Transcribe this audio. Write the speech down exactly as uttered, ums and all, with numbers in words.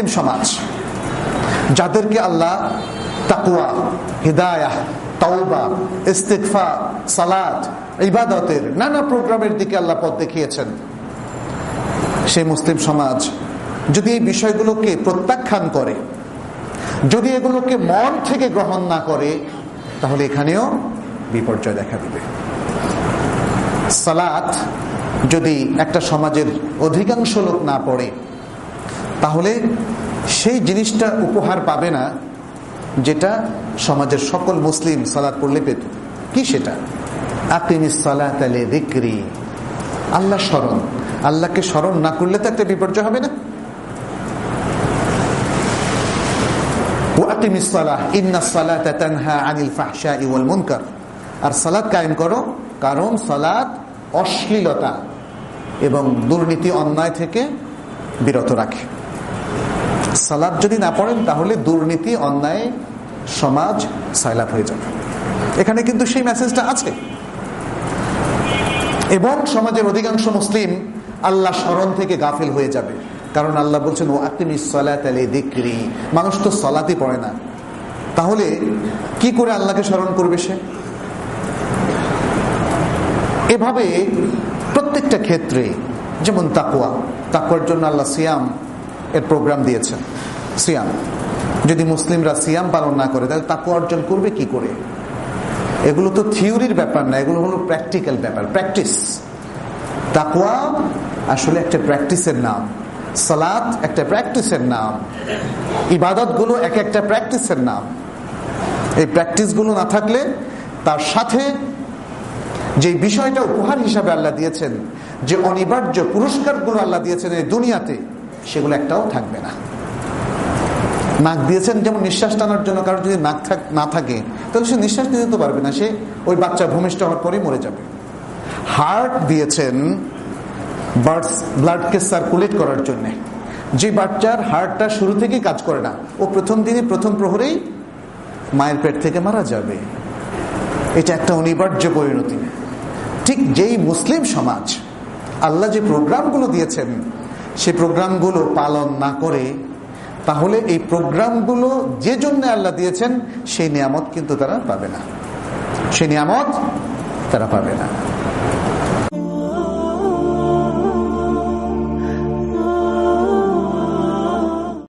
সমাজ, যাদেরকে আল্লাহ তাকওয়া, হিদায়াহ, তাওবা, ইস্তিগফার, সালাত, ইবাদতের নানা প্রোগ্রামের দিকে আল্লাহ পথ দেখিয়েছেন, সেই মুসলিম সমাজ যদি এই বিষয়গুলোকে প্রত্যাখ্যান করে, যদি এগুলোকে মন থেকে গ্রহণ না করে, তাহলে এখানেও বিপর্যয় দেখা দিবে। সালাত যদি একটা সমাজের অধিকাংশ লোক না পড়ে, তাহলে সেই জিনিসটা উপহার পাবে না যেটা সমাজের সকল মুসলিম সালাত পড়লে পেত। কি সেটা? আকিমিস সালাতা লিযিকরি, আল্লাহ স্মরণ। আল্লাহকে স্মরণ না করলে তো একটা বিপর্যয় হবে না। ওয়া আকিমিস সালাহ ইন্নাস সালাতা তানহা আনিল ফাহশাই ওয়াল মুনকার, আর সালাত কায়েম করো, কারণ সালাত অশ্লীলতা এবং দুর্নীতি অন্যায় থেকে বিরত রাখে। সালাত যদি না পড়েন তাহলে দুর্নীতি অন্যায় সমাজ সাইলাপ হয়ে যাবে। এখানে কিন্তু সেই মেসেজটা আছে। এবং সমাজের অধিকাংশ মুসলিম আল্লাহ স্মরণ থেকে গাফিল হয়ে যাবে, কারণ আল্লাহ বলছেন ও আকিমিস সালাতা লিযিকরি, মানুষ তো সালাতই পড়ে না, তাহলে কি করে আল্লাহকে স্মরণ করবে সে? এভাবে প্রত্যেকটা ক্ষেত্রে, যেমন তাকওয়া, তাকওয়ার জন্য আল্লাহ সিয়াম এর প্রোগ্রাম দিয়েছেন। সিয়াম, যদি মুসলিমরা সিয়াম পালন না করে তাহলে তাকওয়া অর্জন করবে কি করে? এগুলো তো থিওরির ব্যাপার না, এগুলো হলো প্র্যাকটিক্যাল ব্যাপার, প্র্যাকটিস। তাকওয়া আসলে একটা প্র্যাকটিসের নাম, সালাত একটা প্র্যাকটিসের নাম, ইবাদতগুলো এক একটা প্র্যাকটিসের নাম। এই প্র্যাকটিসগুলো না থাকলে, তার সাথে যে বিষয়টা উপহার হিসাবে আল্লাহ দিয়েছেন, যে অনিবার্য পুরস্কারগুলো আল্লাহ দিয়েছেন এই দুনিয়াতে, সেগুলো একটাও থাকবে না। নাক দিয়েছেন যেমন নিঃশ্বাস টানার জন্য, কারণ যদি নাক না থাকে তাহলে সে নিঃশ্বাস নিতে তো পারবে না, সে ওই বাচ্চা ভূমিষ্ঠ হওয়ার পরেই মরে যাবে। হার্ট দিয়েছেন ব্লাডকে সার্কুলেট করার জন্য, যে বাচ্চার হার্টটা শুরু থেকেই কাজ করে না, ও প্রথম দিনে প্রথম প্রহরেই মায়ের পেট থেকে মারা যাবে। এটা একটা অনিবার্য পরিণতি। ঠিক যেই মুসলিম সমাজ আল্লাহ যে প্রোগ্রামগুলো দিয়েছেন সেই প্রোগ্রামগুলো পালন না করে, তাহলে এই প্রোগ্রামগুলো যে জন্য আল্লাহ দিয়েছেন সেই নিয়ামত কিন্তু তারা পাবে না, সেই নিয়ামত তারা পাবে না।